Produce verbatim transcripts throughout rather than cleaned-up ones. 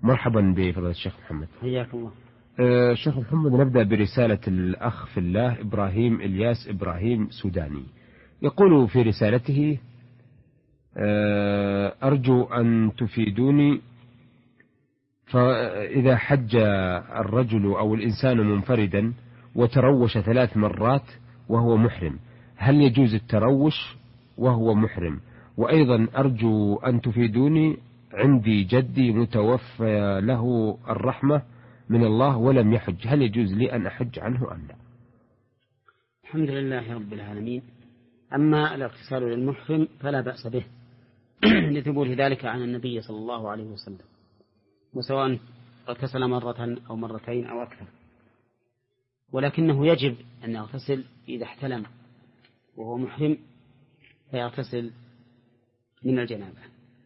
مرحبا بفضيلة الشيخ محمد. حياكم الله. أه شيخ محمد، نبدأ برسالة الأخ في الله إبراهيم إلياس إبراهيم سوداني. يقول في رسالته: أه أرجو أن تفيدوني، فإذا حج الرجل أو الإنسان منفردا وتروش ثلاث مرات وهو محرم، هل يجوز التروش وهو محرم؟ وأيضا أرجو أن تفيدوني، عندي جدي متوفى له الرحمة من الله ولم يحج، هل يجوز لي أن أحج عنه أم لا؟ الحمد لله رب العالمين. أما الاغتسال للمحرم فلا بأس به لثبوت ذلك عن النبي صلى الله عليه وسلم، وسواء اغتسل مرة أو مرتين أو أكثر، ولكنه يجب أن يغتسل إذا احتلم وهو محرم، فيغتسل من الجنابة.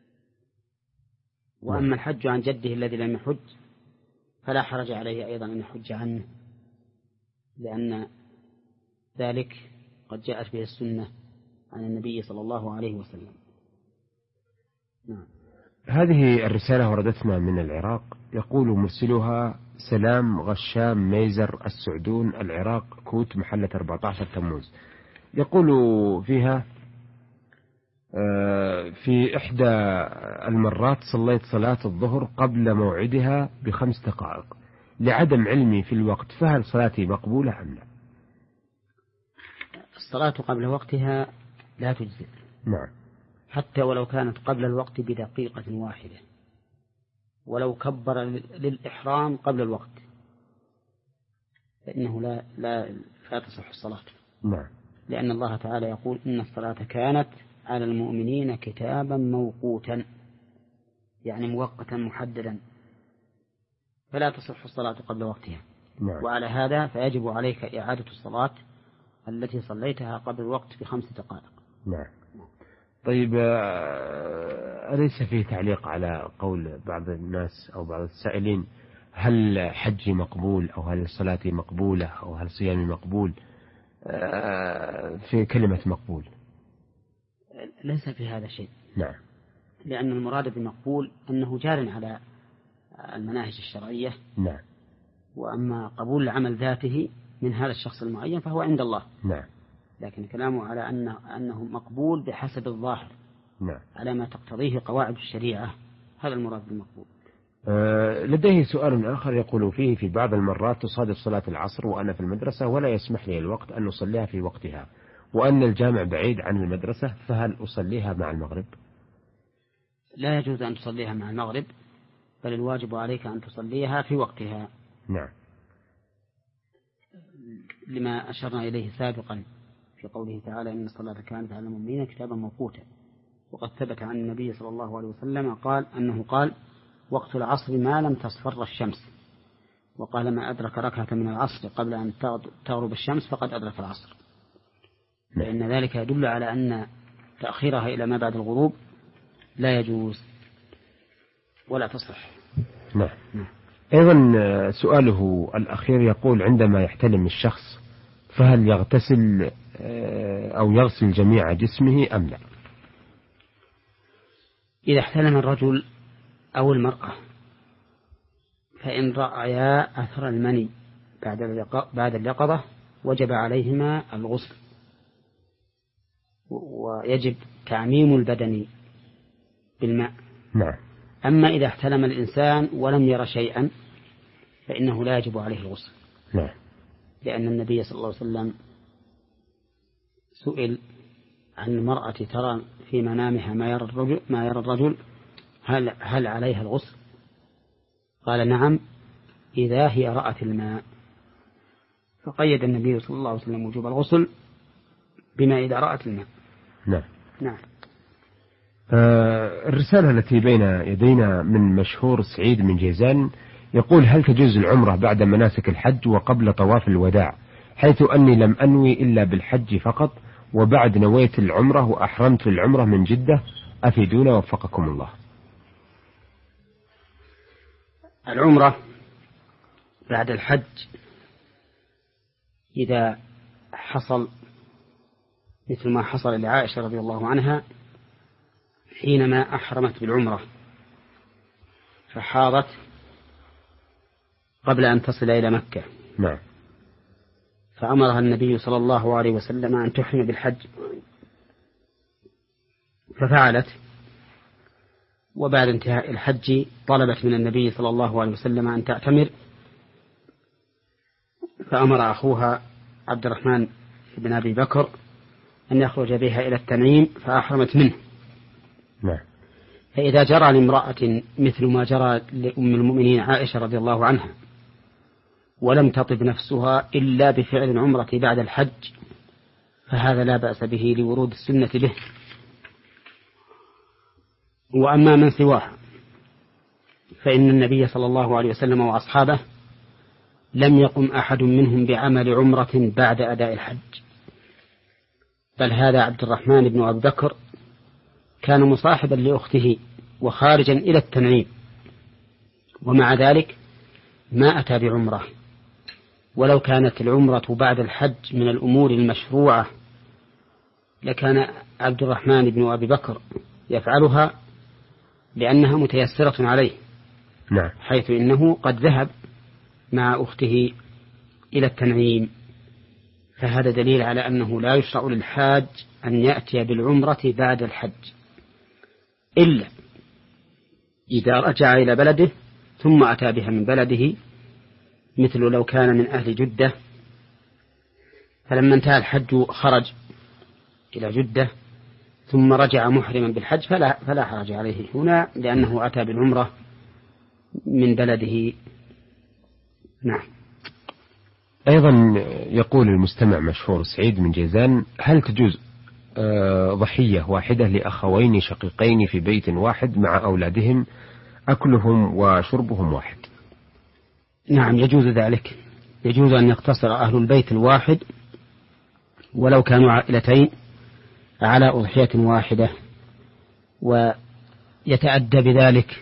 وأما الحج عن جده الذي لم يحج فلا حرج عليه أيضا أن يحج عنه، لأن ذلك قد جاءت به السنة عن النبي صلى الله عليه وسلم. نعم. هذه الرسالة وردتنا من العراق، يقول مرسلها سلام غشام ميزر السعدون، العراق، كوت، محلة أربعة عشر تموز. يقول فيها: في إحدى المرات صليت صلاة الظهر قبل موعدها بخمس دقائق لعدم علمي في الوقت، فهل صلاتي مقبولة أم لا؟ الصلاة قبل وقتها لا تجزئ. نعم. حتى ولو كانت قبل الوقت بدقيقة واحدة، ولو كبر للإحرام قبل الوقت فإنه لا لا لا تصح الصلاة. نعم. لأن الله تعالى يقول: إن الصلاة كانت على المؤمنين كتابا موقوتا، يعني موقتا محددا، فلا تصح الصلاة قبل وقتها. نعم. وعلى هذا فيجب عليك إعادة الصلاة التي صليتها قبل الوقت بخمس دقائق. نعم. طيب، أليس فيه تعليق على قول بعض الناس أو بعض السائلين: هل حجي مقبول أو هل صلاتي مقبولة أو هل صيامي مقبول، في كلمة مقبول؟ ليس في هذا شيء. نعم. لأن المراد بمقبول أنه جار على المناهج الشرعية. نعم. وأما قبول العمل ذاته من هذا الشخص المعين فهو عند الله. نعم. لكن كلامه على أنه, أنه مقبول بحسب الظاهر. نعم. على ما تقتضيه قواعد الشريعة، هذا المراد بالمقبول. أه لديه سؤال آخر يقول فيه: في بعض المرات تصادف صلاة العصر وأنا في المدرسة ولا يسمح لي الوقت أن أصليها في وقتها، وأن الجامع بعيد عن المدرسة، فهل أصليها مع المغرب؟ لا يجوز أن تصليها مع المغرب، بل الواجب عليك أن تصليها في وقتها. نعم. لما أشرنا إليه سابقا في قوله تعالى: إن الصلاة كانت على المؤمنين كتابا موقوتا. وقد ثبت عن النبي صلى الله عليه وسلم قال أنه قال: وقت العصر ما لم تصفر الشمس. وقال: ما أدرك ركعة من العصر قبل أن تغرب الشمس فقد أدرك العصر. لأن ذلك يدل على أن تأخيرها إلى ما بعد الغروب لا يجوز ولا تصح. نعم. أيضا سؤاله الأخير يقول: عندما يحتلم الشخص فهل يغتسل أو يغسل جميع جسمه أم لا؟ إذا احتلم الرجل أو المرأة فإن رأيا أثر المني بعد اليقظة وجب عليهما الغسل، ويجب تعميم البدن بالماء. نعم. أما إذا احتلم الإنسان ولم ير شيئا فإنه لا يجب عليه الغسل. نعم. لأن النبي صلى الله عليه وسلم سئل عن المرأة ترى في منامها ما يرى الرجل, ما يرى الرجل هل, هل عليها الغسل؟ قال: نعم، إذا هي رأت الماء. فقيد النبي صلى الله عليه وسلم وجوب الغسل بما إذا رأت الماء. نعم. نعم. آه الرسالة التي بين يدينا من مشهور سعيد من جيزان يقول: هل تجوز العمرة بعد مناسك الحج وقبل طواف الوداع، حيث أني لم أنوي إلا بالحج فقط، وبعد نويت العمرة وأحرمت العمرة من جدة، أفيدونا وفقكم الله. العمرة بعد الحج إذا حصل مثل ما حصل لعائشة رضي الله عنها حينما أحرمت بالعمرة فحاضت قبل أن تصل إلى مكة. نعم. فأمرها النبي صلى الله عليه وسلم أن تحرم بالحج، ففعلت، وبعد انتهاء الحج طلبت من النبي صلى الله عليه وسلم أن تعتمر، فأمر أخوها عبد الرحمن بن أبي بكر أن يخرج بها إلى التنعيم فأحرمت منه. نعم. فإذا جرى لامرأة مثل ما جرى لأم المؤمنين عائشة رضي الله عنها ولم تطب نفسها إلا بفعل العمرة بعد الحج، فهذا لا بأس به لورود السنة به. وأما من سواها فإن النبي صلى الله عليه وسلم وأصحابه لم يقم أحد منهم بعمل عمرة بعد أداء الحج، بل هذا عبد الرحمن بن أبي بكر كان مصاحبا لأخته وخارجا إلى التنعيم، ومع ذلك ما أتى بعمرة. ولو كانت العمرة بعد الحج من الأمور المشروعة لكان عبد الرحمن بن أبي بكر يفعلها لأنها متيسرة عليه. نعم. حيث إنه قد ذهب مع أخته إلى التنعيم، فهذا دليل على أنه لا يشرع للحاج أن يأتي بالعمرة بعد الحج إلا إذا رجع إلى بلده ثم أتى بها من بلده، مثل لو كان من أهل جدة فلما انتهى الحج خرج إلى جدة ثم رجع محرما بالحج فلا, فلا حرج عليه هنا لأنه أتى بالعمرة من بلده. نعم. أيضا يقول المستمع مشهور سعيد من جيزان: هل تجوز ضحية واحدة لأخوين شقيقين في بيت واحد مع أولادهم أكلهم وشربهم واحد؟ نعم، يجوز ذلك. يجوز أن يقتصر أهل البيت الواحد ولو كانوا عائلتين على أضحية واحدة، ويتأدى بذلك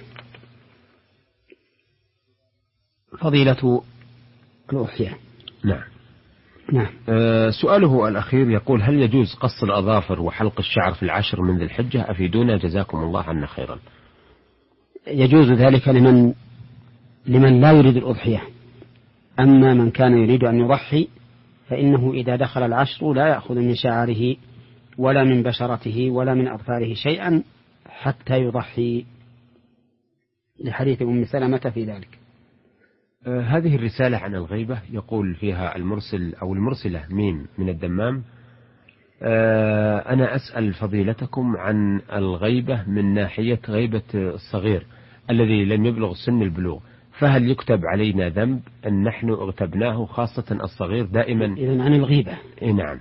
فضيلة الأضحية. نعم. نعم. أه سؤاله الأخير يقول: هل يجوز قص الأظافر وحلق الشعر في العشر من ذي الحجة؟ أفيدونا جزاكم الله عنا خيرا. يجوز ذلك لمن لمن لا يريد الأضحية. أما من كان يريد أن يضحي فإنه إذا دخل العشر لا يأخذ من شعره ولا من بشرته ولا من أظفاره شيئا حتى يضحي، لحديث أم سلمة في ذلك. آه هذه الرسالة عن الغيبة يقول فيها المرسل أو المرسلة ميم من الدمام: آه أنا أسأل فضيلتكم عن الغيبة من ناحية غيبة الصغير الذي لم يبلغ سن البلوغ، فهل يكتب علينا ذنب أن نحن اغتبناه، خاصة الصغير دائما؟ إذن عن الغيبة. نعم.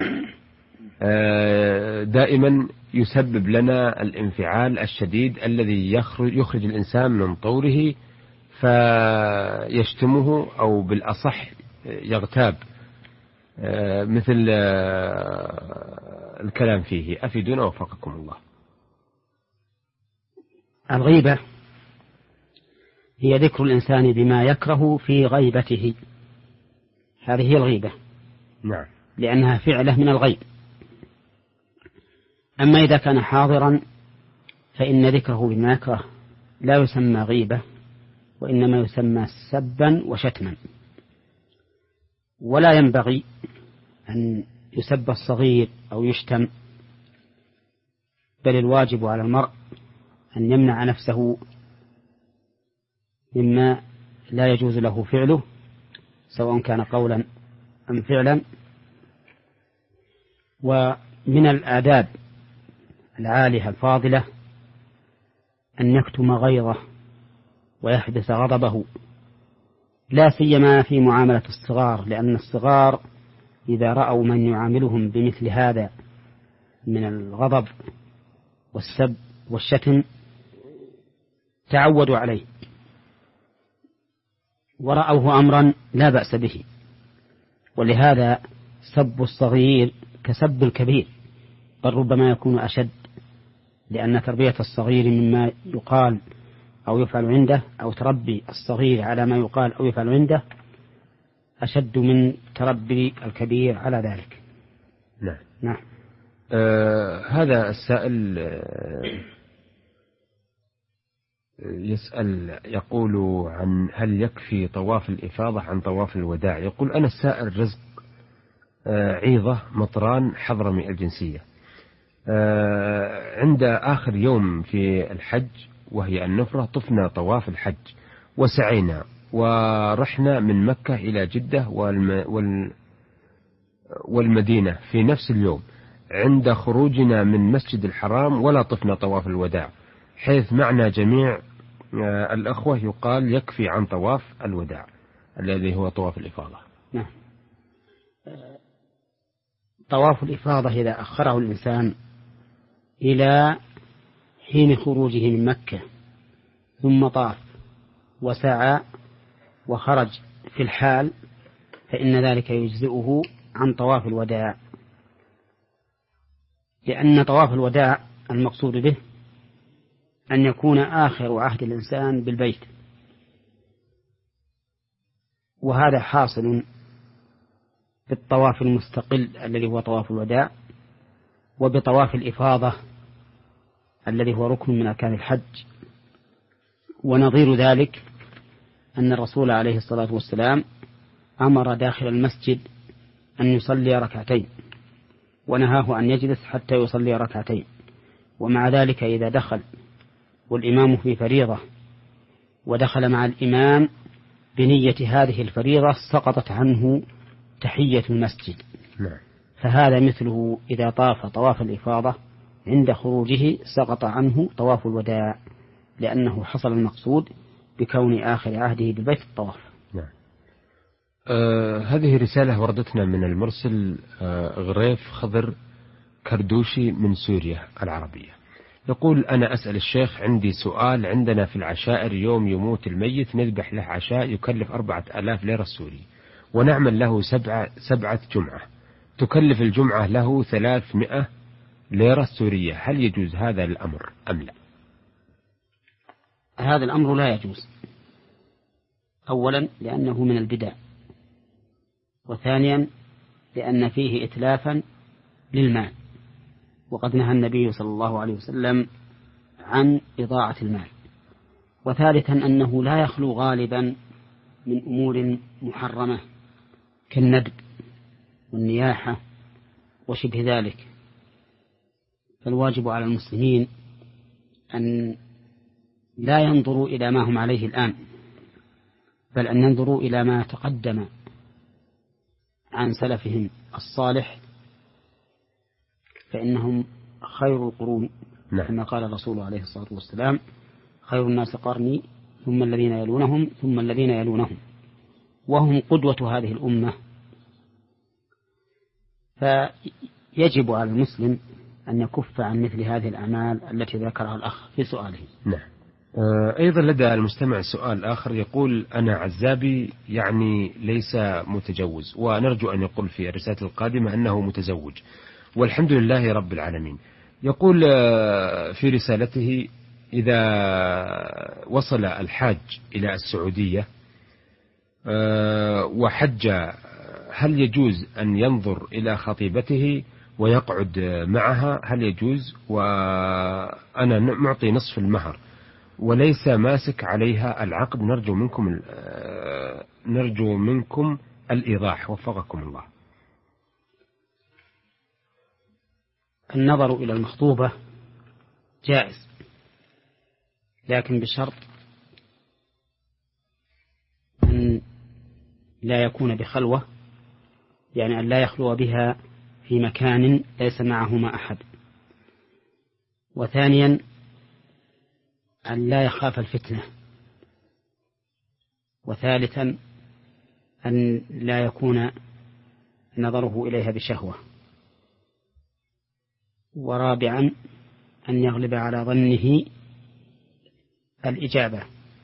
آه دائما يسبب لنا الانفعال الشديد الذي يخرج, يخرج الإنسان من طوره فيشتمه أو بالأصح يغتاب، آه مثل آه الكلام فيه. أفيدونا وفقكم الله. الغيبة هي ذكر الإنسان بما يكره في غيبته، هذه هي الغيبة. نعم. لأنها فعلة من الغيب. أما إذا كان حاضرا فإن ذكره بما يكره لا يسمى غيبة، وإنما يسمى سبا وشتما. ولا ينبغي أن يسب الصغير أو يشتم، بل الواجب على المرء أن يمنع نفسه مما لا يجوز له فعله سواء كان قولا أم فعلا. ومن الآداب العالية الفاضلة أن يكتم غيظه ويحبس غضبه، لا سيما في معاملة الصغار، لأن الصغار إذا رأوا من يعاملهم بمثل هذا من الغضب والسب والشتم تعودوا عليه ورأوه أمرا لا بأس به. ولهذا سب الصغير كسب الكبير، بل ربما يكون أشد، لأن تربية الصغير مما يقال أو يفعل عنده، أو تربي الصغير على ما يقال أو يفعل عنده أشد من تربي الكبير على ذلك. نعم. نعم. آه هذا السائل آه يسأل يقول عن هل يكفي طواف الإفاضة عن طواف الوداع. يقول أنا السائل رزق عيضة مطران حضرمي الجنسية، عند آخر يوم في الحج وهي النفرة طفنا طواف الحج وسعينا ورحنا من مكة إلى جدة والمدينة في نفس اليوم. عند خروجنا من مسجد الحرام ولا طفنا طواف الوداع، حيث معنا جميع الأخوة يقال يكفي عن طواف الوداع الذي هو طواف الإفاضة. نعم. طواف الإفاضة إذا أخره الإنسان إلى حين خروجه من مكة ثم طاف وسعى وخرج في الحال فإن ذلك يجزئه عن طواف الوداع، لأن طواف الوداع المقصود به أن يكون آخر عهد الإنسان بالبيت، وهذا حاصل بالطواف المستقل الذي هو طواف الوداع، وبطواف الإفاضة الذي هو ركن من أركان الحج. ونظير ذلك أن الرسول عليه الصلاة والسلام أمر داخل المسجد أن يصلي ركعتين ونهاه أن يجلس حتى يصلي ركعتين، ومع ذلك إذا دخل والإمام في فريضة ودخل مع الإمام بنية هذه الفريضة سقطت عنه تحية المسجد. فهذا مثله إذا طاف طواف الإفاضة عند خروجه سقط عنه طواف الوداع، لأنه حصل المقصود بكون آخر عهده بالبيت الطواف. نعم. آه هذه رسالة وردتنا من المرسل آه غريف خضر كردوشي من سوريا العربية. يقول أنا أسأل الشيخ عندي سؤال. عندنا في العشائر يوم يموت الميت نذبح له عشاء يكلف أربعة آلاف ليرة سوري، ونعمل له سبعة, سبعة جمعة تكلف الجمعة له ثلاثمائة ليرة سورية، هل يجوز هذا الأمر أم لا؟ هذا الأمر لا يجوز، أولا لأنه من البدع، وثانيا لأن فيه إتلافا للمال، وقد نهى النبي صلى الله عليه وسلم عن إضاعة المال، وثالثا أنه لا يخلو غالبا من أمور محرمة كالندب والنياحة وشبه ذلك. فالواجب على المسلمين أن لا ينظروا إلى ما هم عليه الآن، بل أن ينظروا إلى ما تقدم عن سلفهم الصالح، فإنهم خير القرون. نعم. كما قال الرسول عليه الصلاة والسلام خير الناس قرني ثم الذين يلونهم ثم الذين يلونهم، وهم قدوة هذه الأمة. فيجب على المسلم أن يكف عن مثل هذه الأعمال التي ذكرها الأخ في سؤاله. نعم. أيضا لدى المستمع سؤال آخر يقول أنا عزابي يعني ليس متجوز، ونرجو أن يقول في الرسالة القادمة أنه متزوج والحمد لله رب العالمين. يقول في رسالته إذا وصل الحاج إلى السعودية وحج هل يجوز أن ينظر إلى خطيبته ويقعد معها؟ هل يجوز؟ وأنا معطي نصف المهر وليس ماسك عليها العقد، نرجو منكم نرجو منكم الإيضاح وفقكم الله. النظر إلى المخطوبة جائز، لكن بشرط أن لا يكون بخلوة، يعني أن لا يخلو بها في مكان ليس معهما أحد، وثانيا أن لا يخاف الفتنة، وثالثا أن لا يكون نظره إليها بشهوة، ورابعا أن يغلب على ظنه الإجابة.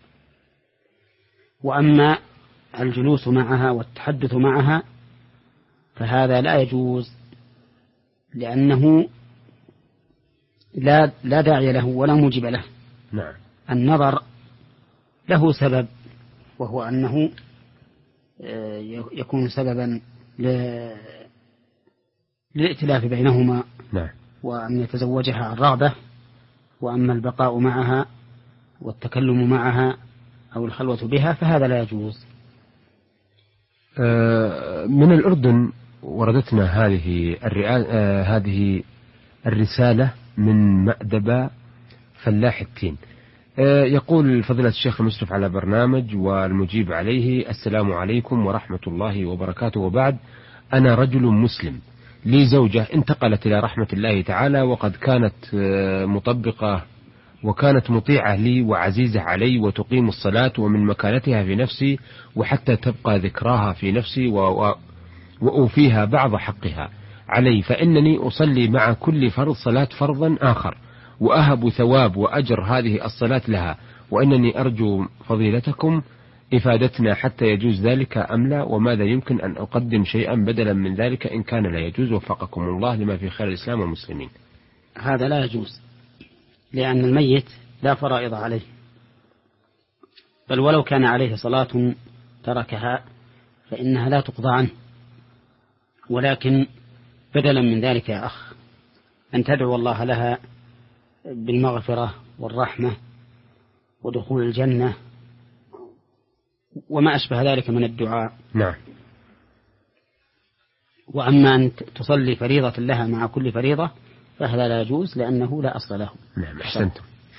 وأما الجلوس معها والتحدث معها فهذا لا يجوز، لأنه لا, لا داعي له ولا موجب له. نعم. النظر له سبب، وهو أنه يكون سببا للائتلاف بينهما. نعم. وأن يتزوجها عن رغبة، وأما البقاء معها والتكلم معها أو الخلوة بها فهذا لا يجوز. من الأردن وردتنا هذه هذه الرسالة من مأدبة فلاح التين. يقول فضيلة الشيخ المشرف على برنامج والمجيب عليه: السلام عليكم ورحمة الله وبركاته، وبعد. أنا رجل مسلم لي زوجة انتقلت إلى رحمة الله تعالى، وقد كانت مطبقة وكانت مطيعة لي وعزيزة علي وتقيم الصلاة ومن مكانتها في نفسي، وحتى تبقى ذكراها في نفسي وأوفيها بعض حقها علي، فإنني أصلي مع كل فرض صلاة فرضا آخر وأهب ثواب وأجر هذه الصلاة لها، وإنني أرجو فضيلتكم إفادتنا حتى يجوز ذلك أم لا، وماذا يمكن أن أقدم شيئا بدلا من ذلك إن كان لا يجوز، وفقكم الله لما في خير الإسلام والمسلمين. هذا لا يجوز، لأن الميت لا فرائض عليه، بل ولو كان عليه صلاة تركها فإنها لا تقضى عنه، ولكن بدلا من ذلك يا أخ أن تدعو الله لها بالمغفرة والرحمة ودخول الجنة وما أشبه ذلك من الدعاء. نعم. وأما أن تصلي فريضة لها مع كل فريضة فهذا لا يجوز، لأنه لا أصل له. نعم، أحسنتم.